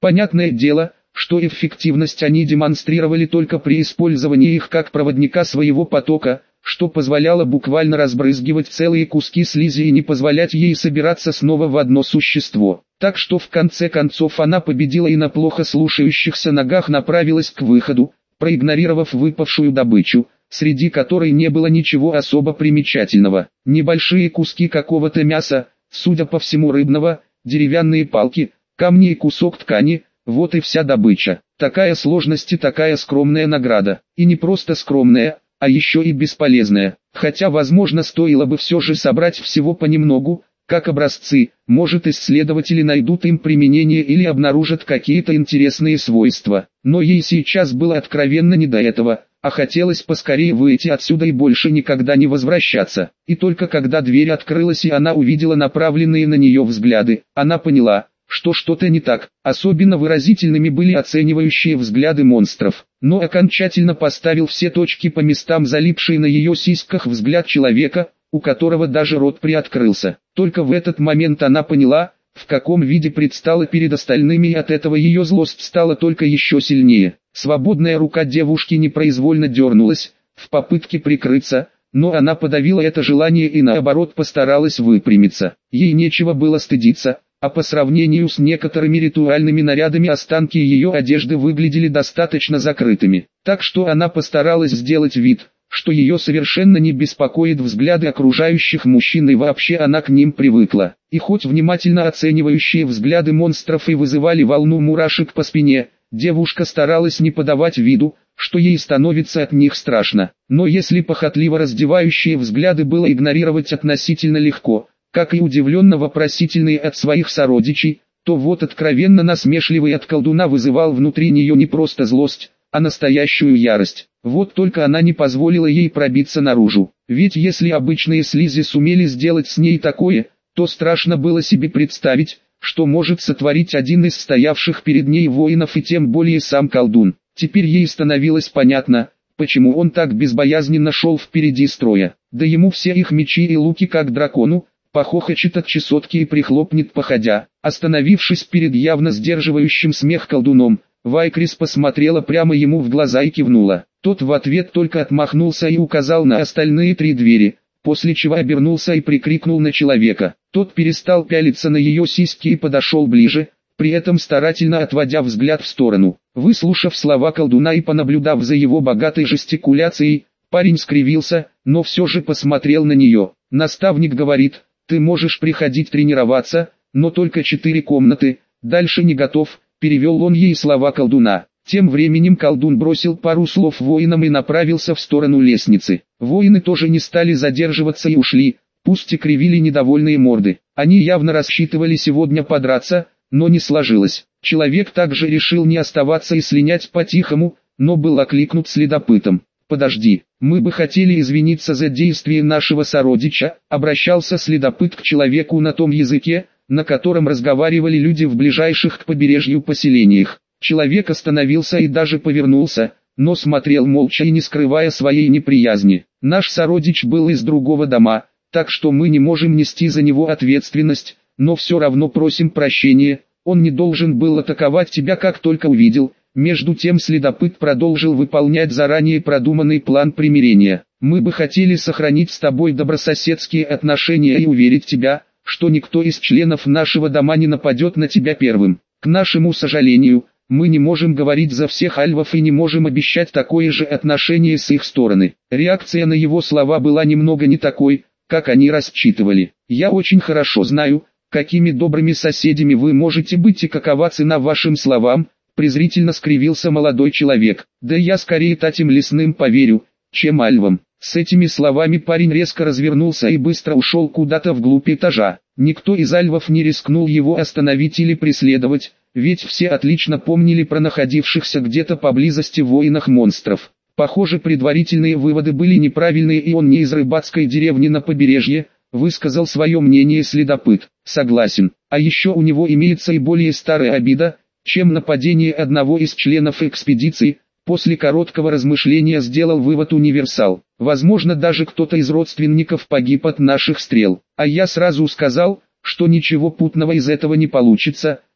Понятное дело, что эффективность они демонстрировали только при использовании их как проводника своего потока, что позволяло буквально разбрызгивать целые куски слизи и не позволять ей собираться снова в одно существо. Так что в конце концов она победила и на плохо слушающихся ногах направилась к выходу, проигнорировав выпавшую добычу, среди которой не было ничего особо примечательного. Небольшие куски какого-то мяса, судя по всему рыбного, деревянные палки, камни и кусок ткани – вот и вся добыча. Такая сложность и такая скромная награда. И не просто скромная, а еще и бесполезная. Хотя возможно стоило бы все же собрать всего понемногу, как образцы, может исследователи найдут им применение или обнаружат какие-то интересные свойства. Но ей сейчас было откровенно не до этого, а хотелось поскорее выйти отсюда и больше никогда не возвращаться. И только когда дверь открылась и она увидела направленные на нее взгляды, она поняла, что что-то не так. Особенно выразительными были оценивающие взгляды монстров. Но окончательно поставил все точки по местам залипший на ее сиськах взгляд человека, у которого даже рот приоткрылся. Только в этот момент она поняла, в каком виде предстала перед остальными, и от этого ее злость стала только еще сильнее. Свободная рука девушки непроизвольно дернулась, в попытке прикрыться, но она подавила это желание и наоборот постаралась выпрямиться. Ей нечего было стыдиться, а по сравнению с некоторыми ритуальными нарядами останки ее одежды выглядели достаточно закрытыми. Так что она постаралась сделать вид, что ее совершенно не беспокоит взгляды окружающих мужчин, и вообще она к ним привыкла. И хоть внимательно оценивающие взгляды монстров и вызывали волну мурашек по спине, девушка старалась не подавать виду, что ей становится от них страшно. Но если похотливо раздевающие взгляды было игнорировать относительно легко, как и удивленно-вопросительные от своих сородичей, то вот откровенно насмешливый от колдуна вызывал внутри нее не просто злость, а настоящую ярость. Вот только она не позволила ей пробиться наружу. Ведь если обычные слизи сумели сделать с ней такое, то страшно было себе представить, что может сотворить один из стоявших перед ней воинов и тем более сам колдун. Теперь ей становилось понятно, почему он так безбоязненно шел впереди строя. Да ему все их мечи и луки как дракону, похохочет от чесотки и прихлопнет походя. Остановившись перед явно сдерживающим смех колдуном, Вайкрис посмотрела прямо ему в глаза и кивнула. Тот в ответ только отмахнулся и указал на остальные три двери, после чего обернулся и прикрикнул на человека. Тот перестал пялиться на ее сиськи и подошел ближе, при этом старательно отводя взгляд в сторону. Выслушав слова колдуна и понаблюдав за его богатой жестикуляцией, парень скривился, но все же посмотрел на нее. Наставник говорит: «Ты можешь приходить тренироваться, но только четыре комнаты, дальше не готов», перевел он ей слова колдуна. Тем временем колдун бросил пару слов воинам и направился в сторону лестницы. Воины тоже не стали задерживаться и ушли, пусть и кривили недовольные морды. Они явно рассчитывали сегодня подраться, но не сложилось. Человек также решил не оставаться и слинять по-тихому, но был окликнут следопытом. «Подожди, мы бы хотели извиниться за действия нашего сородича», обращался следопыт к человеку на том языке, на котором разговаривали люди в ближайших к побережью поселениях. Человек остановился и даже повернулся, но смотрел молча и не скрывая своей неприязни. «Наш сородич был из другого дома, так что мы не можем нести за него ответственность, но все равно просим прощения, он не должен был атаковать тебя, как только увидел». Между тем следопыт продолжил выполнять заранее продуманный план примирения. «Мы бы хотели сохранить с тобой добрососедские отношения и уверить тебя, что никто из членов нашего дома не нападет на тебя первым. К нашему сожалению, мы не можем говорить за всех альвов и не можем обещать такое же отношение с их стороны». Реакция на его слова была немного не такой, как они рассчитывали. «Я очень хорошо знаю, какими добрыми соседями вы можете быть и какова цена вашим словам», презрительно скривился молодой человек. «Да я скорее татям лесным поверю, чем альвам». С этими словами парень резко развернулся и быстро ушел куда-то вглубь этажа. Никто из альвов не рискнул его остановить или преследовать, ведь все отлично помнили про находившихся где-то поблизости воинах-монстров. Похоже, предварительные выводы были неправильные, и он не из рыбацкой деревни на побережье, высказал свое мнение следопыт. «Согласен, а еще у него имеется и более старая обида, чем нападение одного из членов экспедиции», после короткого размышления сделал вывод универсал. «Возможно, даже кто-то из родственников погиб от наших стрел. А я сразу сказал, что ничего путного из этого не получится»,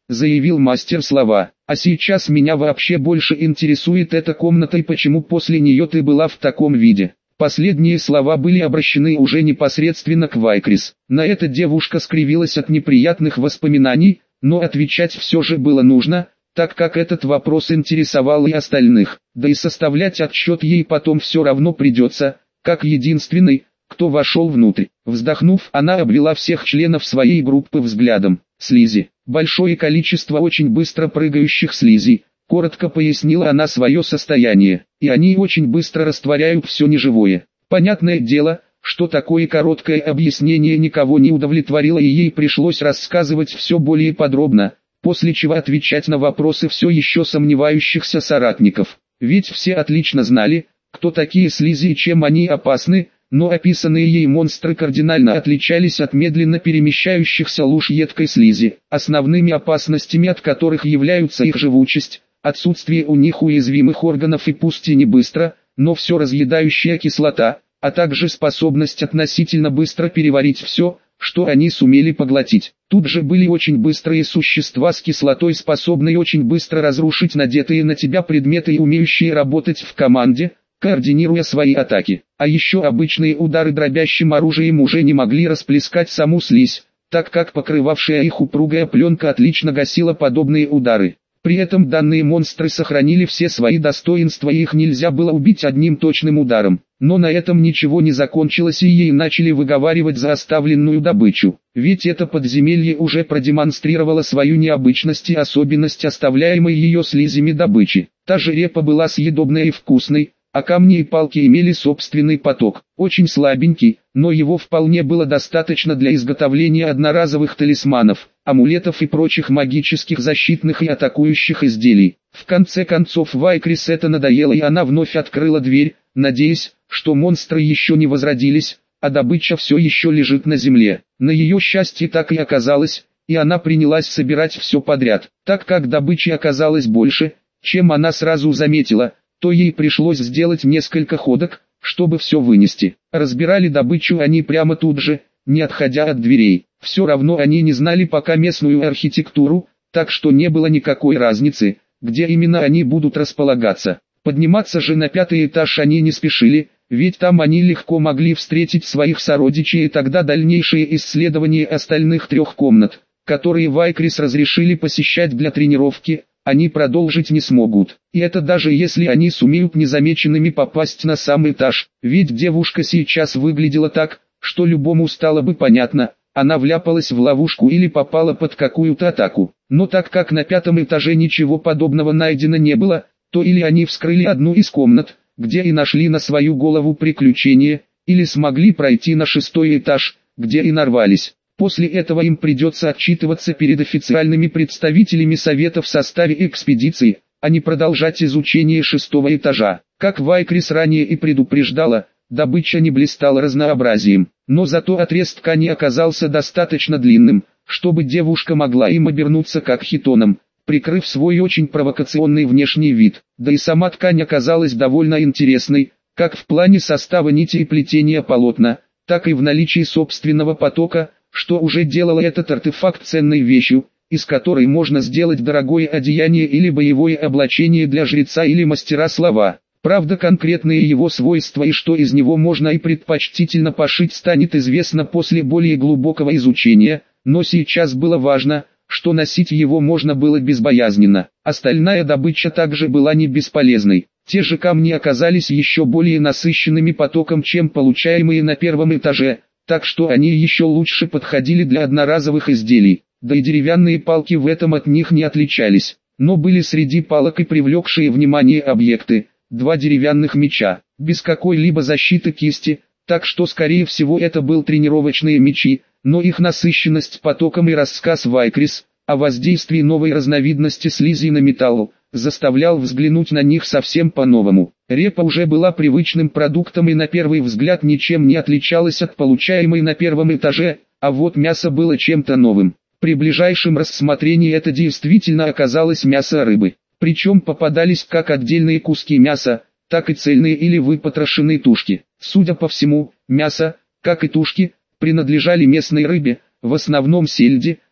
заявил мастер слова. А сейчас меня вообще больше интересует эта комната и почему после нее ты была в таком виде. Последние слова были обращены уже непосредственно к Вайкрис. На это девушка скривилась от неприятных воспоминаний, но отвечать все же было нужно, так как этот вопрос интересовал и остальных. Да и составлять отчет ей потом все равно придется, как единственный, кто вошел внутрь. Вздохнув, она обвела всех членов своей группы взглядом. Слизи. Большое количество очень быстро прыгающих слизей. Коротко пояснила она свое состояние, и они очень быстро растворяют все неживое. Понятное дело, что такое короткое объяснение никого не удовлетворило и ей пришлось рассказывать все более подробно, после чего отвечать на вопросы все еще сомневающихся соратников. Ведь все отлично знали, кто такие слизи и чем они опасны, но описанные ей монстры кардинально отличались от медленно перемещающихся луж едкой слизи, основными опасностями от которых являются их живучесть, отсутствие у них уязвимых органов и пусть и не быстро, но все разъедающая кислота, а также способность относительно быстро переварить все, что они сумели поглотить. Тут же были очень быстрые существа с кислотой, способные очень быстро разрушить надетые на тебя предметы и умеющие работать в команде, координируя свои атаки. А еще обычные удары дробящим оружием уже не могли расплескать саму слизь, так как покрывавшая их упругая пленка отлично гасила подобные удары. При этом данные монстры сохранили все свои достоинства и их нельзя было убить одним точным ударом. Но на этом ничего не закончилось и ей начали выговаривать за оставленную добычу. Ведь это подземелье уже продемонстрировало свою необычность и особенность оставляемой ее слизями добычи. Та же репа была съедобной и вкусной, а камни и палки имели собственный поток, очень слабенький, но его вполне было достаточно для изготовления одноразовых талисманов, амулетов и прочих магических защитных и атакующих изделий. В конце концов Вайкрис это надоело и она вновь открыла дверь, надеясь, что монстры еще не возродились, а добыча все еще лежит на земле. На ее счастье так и оказалось, и она принялась собирать все подряд. Так как добычи оказалось больше, чем она сразу заметила, то ей пришлось сделать несколько ходок, чтобы все вынести. Разбирали добычу они прямо тут же, не отходя от дверей. Все равно они не знали пока местную архитектуру, так что не было никакой разницы, где именно они будут располагаться. Подниматься же на пятый этаж они не спешили, ведь там они легко могли встретить своих сородичей, и тогда дальнейшее исследование остальных трех комнат, которые Вайкрис разрешили посещать для тренировки, они продолжить не смогут. И это даже если они сумеют незамеченными попасть на сам этаж, ведь девушка сейчас выглядела так, что любому стало бы понятно, она вляпалась в ловушку или попала под какую-то атаку. Но так как на пятом этаже ничего подобного найдено не было, то или они вскрыли одну из комнат, где и нашли на свою голову приключения, или смогли пройти на шестой этаж, где и нарвались. После этого им придется отчитываться перед официальными представителями совета в составе экспедиции, а не продолжать изучение шестого этажа. Как Вайкрис ранее и предупреждала, добыча не блистала разнообразием, но зато отрез ткани оказался достаточно длинным, чтобы девушка могла им обернуться как хитоном, прикрыв свой очень провокационный внешний вид. Да и сама ткань оказалась довольно интересной, как в плане состава нити и плетения полотна, так и в наличии собственного потока, что уже делало этот артефакт ценной вещью, из которой можно сделать дорогое одеяние или боевое облачение для жреца или мастера слова. Правда, конкретные его свойства и что из него можно и предпочтительно пошить, станет известно после более глубокого изучения, но сейчас было важно, что носить его можно было безбоязненно. Остальная добыча также была не бесполезной. Те же камни оказались еще более насыщенными потоком, чем получаемые на первом этаже, так что они еще лучше подходили для одноразовых изделий, да и деревянные палки в этом от них не отличались. Но были среди палок и привлекшие внимание объекты, два деревянных меча, без какой-либо защиты кисти, так что скорее всего это был тренировочные мечи, но их насыщенность потоком и рассказ Вайкрис о воздействии новой разновидности слизи на металл заставлял взглянуть на них совсем по-новому. Репа уже была привычным продуктом и на первый взгляд ничем не отличалась от получаемой на первом этаже, а вот мясо было чем-то новым. При ближайшем рассмотрении это действительно оказалось мясо рыбы. Причем попадались как отдельные куски мяса, так и цельные или выпотрошенные тушки. Судя по всему, мясо, как и тушки, принадлежали местной рыбе, в основном сельди,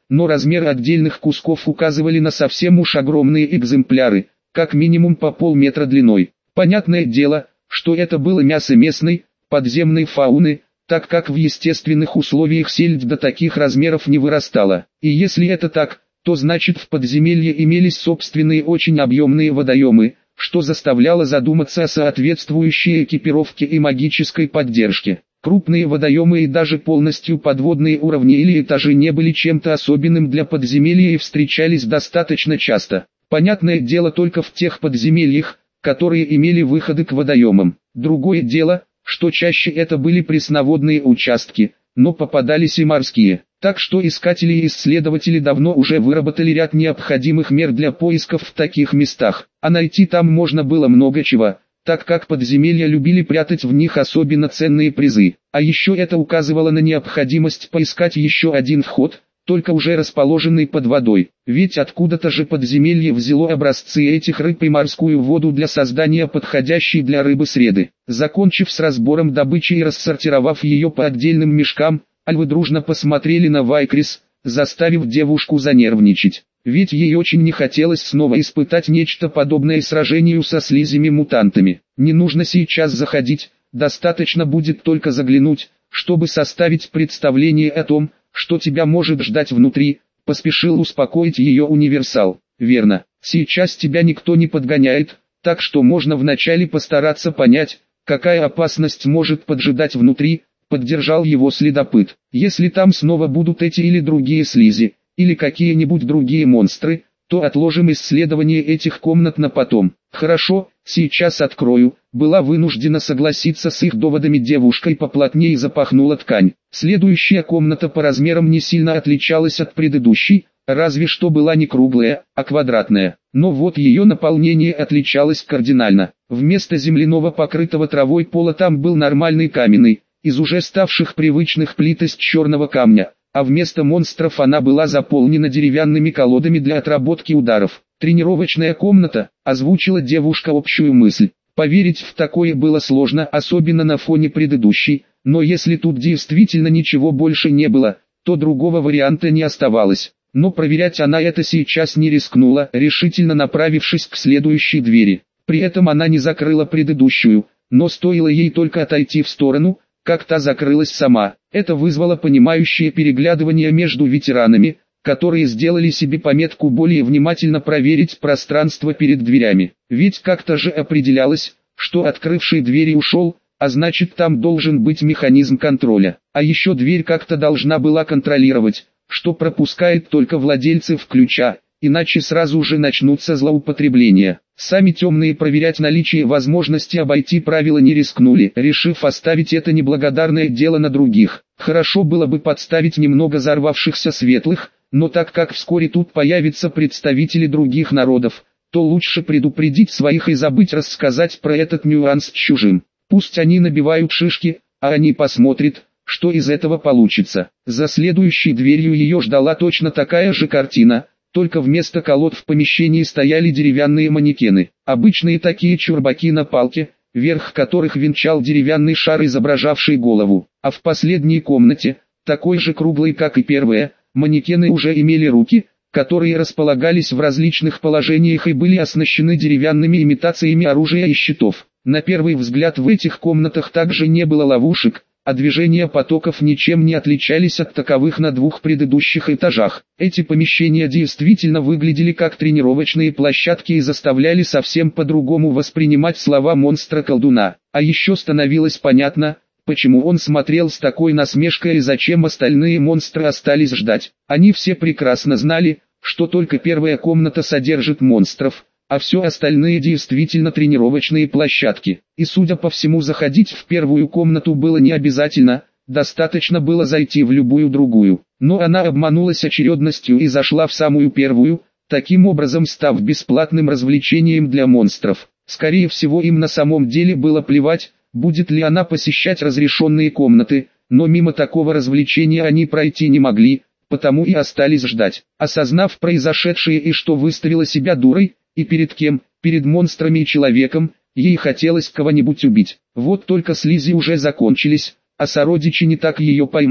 но размер отдельных кусков указывали на совсем уж огромные экземпляры, как минимум по полметра длиной. Понятное дело, что это было мясо местной, подземной фауны, так как в естественных условиях сельдь до таких размеров не вырастала. И если это так, то значит в подземелье имелись собственные очень объемные водоемы, что заставляло задуматься о соответствующей экипировке и магической поддержке. Крупные водоемы и даже полностью подводные уровни или этажи не были чем-то особенным для подземелья и встречались достаточно часто. Понятное дело только в тех подземельях, которые имели выходы к водоемам. Другое дело, что чаще это были пресноводные участки, но попадались и морские. Так что искатели и исследователи давно уже выработали ряд необходимых мер для поисков в таких местах. А найти там можно было много чего, так как подземелья любили прятать в них особенно ценные призы. А еще это указывало на необходимость поискать еще один вход, только уже расположенный под водой. Ведь откуда-то же подземелье взяло образцы этих рыб и морскую воду для создания подходящей для рыбы среды. Закончив с разбором добычи и рассортировав ее по отдельным мешкам, альвы дружно посмотрели на Вайкрис, заставив девушку занервничать. Ведь ей очень не хотелось снова испытать нечто подобное сражению со слизями-мутантами. Не нужно сейчас заходить, достаточно будет только заглянуть, чтобы составить представление о том, что тебя может ждать внутри, поспешил успокоить ее универсал. Верно, сейчас тебя никто не подгоняет, так что можно вначале постараться понять, какая опасность может поджидать внутри, поддержал его следопыт. Если там снова будут эти или другие слизи, или какие-нибудь другие монстры, то отложим исследование этих комнат на потом. Хорошо, сейчас открою. Была вынуждена согласиться с их доводами девушка и поплотнее запахнула ткань. Следующая комната по размерам не сильно отличалась от предыдущей, разве что была не круглая, а квадратная. Но вот ее наполнение отличалось кардинально. Вместо земляного покрытого травой пола там был нормальный каменный, из уже ставших привычных плит из черного камня, а вместо монстров она была заполнена деревянными колодами для отработки ударов. «Тренировочная комната», — озвучила девушка общую мысль. Поверить в такое было сложно, особенно на фоне предыдущей, но если тут действительно ничего больше не было, то другого варианта не оставалось. Но проверять она это сейчас не рискнула, решительно направившись к следующей двери. При этом она не закрыла предыдущую, но стоило ей только отойти в сторону, как та закрылась сама. Это вызвало понимающее переглядывание между ветеранами, которые сделали себе пометку более внимательно проверить пространство перед дверями. Ведь как-то же определялось, что открывший двери ушел, а значит там должен быть механизм контроля. А еще дверь как-то должна была контролировать, что пропускает только владельцев ключа, иначе сразу же начнутся злоупотребления. Сами темные проверять наличие возможности обойти правила не рискнули, решив оставить это неблагодарное дело на других. Хорошо было бы подставить немного взорвавшихся светлых, но так как вскоре тут появятся представители других народов, то лучше предупредить своих и забыть рассказать про этот нюанс чужим. Пусть они набивают шишки, а они посмотрят, что из этого получится. За следующей дверью ее ждала точно такая же картина, только вместо колод в помещении стояли деревянные манекены. Обычные такие чурбаки на палке, верх которых венчал деревянный шар, изображавший голову. А в последней комнате, такой же круглой как и первая, манекены уже имели руки, которые располагались в различных положениях и были оснащены деревянными имитациями оружия и щитов. На первый взгляд в этих комнатах также не было ловушек, а движения потоков ничем не отличались от таковых на двух предыдущих этажах. Эти помещения действительно выглядели как тренировочные площадки и заставляли совсем по-другому воспринимать слова монстра-колдуна. А еще становилось понятно, почему он смотрел с такой насмешкой и зачем остальные монстры остались ждать. Они все прекрасно знали, что только первая комната содержит монстров, а все остальные действительно тренировочные площадки. И судя по всему, заходить в первую комнату было не обязательно, достаточно было зайти в любую другую. Но она обманулась очередностью и зашла в самую первую, таким образом став бесплатным развлечением для монстров. Скорее всего, им на самом деле было плевать, будет ли она посещать разрешенные комнаты, но мимо такого развлечения они пройти не могли, потому и остались ждать. Осознав произошедшее и что выставила себя дурой, и перед кем, перед монстрами и человеком, ей хотелось кого-нибудь убить. Вот только слизи уже закончились, а сородичи не так ее поймут,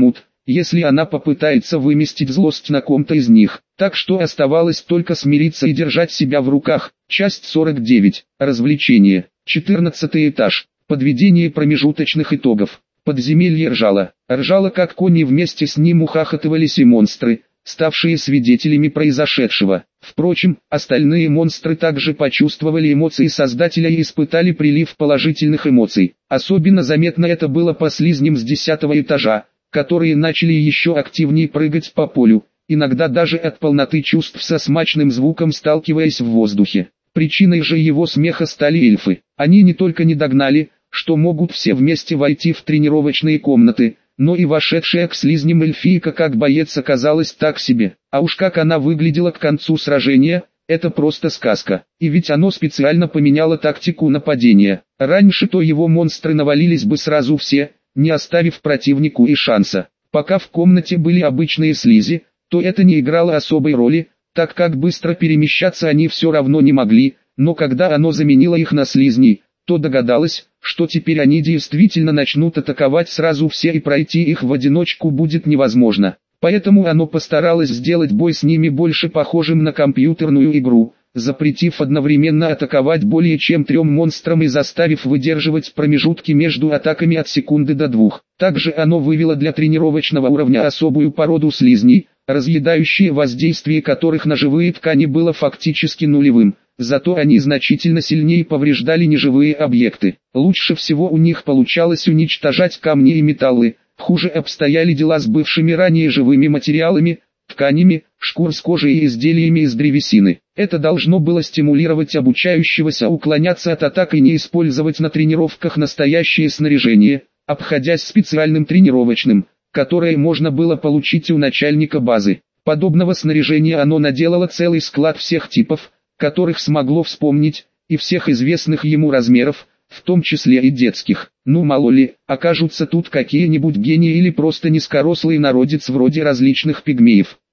если она попытается выместить злость на ком-то из них. Так что оставалось только смириться и держать себя в руках. Часть сорок девять. Развлечения. четырнадцатый этаж. Подведение промежуточных итогов. Подземелье ржало. Ржало, как кони, вместе с ним ухахатывались и монстры, ставшие свидетелями произошедшего. Впрочем, остальные монстры также почувствовали эмоции создателя и испытали прилив положительных эмоций. Особенно заметно это было по слизням с десятого этажа, которые начали еще активнее прыгать по полу, иногда даже от полноты чувств со смачным звуком сталкиваясь в воздухе. Причиной же его смеха стали эльфы. Они не только не догнали, что могут все вместе войти в тренировочные комнаты, но и вошедшая к слизням эльфийка как боец оказалась так себе. А уж как она выглядела к концу сражения, это просто сказка. И ведь оно специально поменяло тактику нападения. Раньше-то его монстры навалились бы сразу все, не оставив противнику и шанса. Пока в комнате были обычные слизи, то это не играло особой роли, так как быстро перемещаться они все равно не могли, но когда оно заменило их на слизней, то догадалось, что теперь они действительно начнут атаковать сразу все и пройти их в одиночку будет невозможно. Поэтому оно постаралось сделать бой с ними больше похожим на компьютерную игру, запретив одновременно атаковать более чем трем монстрам и заставив выдерживать промежутки между атаками от секунды до двух. Также оно вывело для тренировочного уровня особую породу слизней, разъедающее воздействие которых на живые ткани было фактически нулевым. Зато они значительно сильнее повреждали неживые объекты. Лучше всего у них получалось уничтожать камни и металлы, хуже обстояли дела с бывшими ранее живыми материалами, тканями, шкур с кожей и изделиями из древесины. Это должно было стимулировать обучающегося уклоняться от атак и не использовать на тренировках настоящее снаряжение, обходясь специальным тренировочным, которое можно было получить у начальника базы. Подобного снаряжения оно наделало целый склад всех типов, которых смогло вспомнить, и всех известных ему размеров, в том числе и детских. Ну мало ли, окажутся тут какие-нибудь гении или просто низкорослый народец вроде различных пигмеев.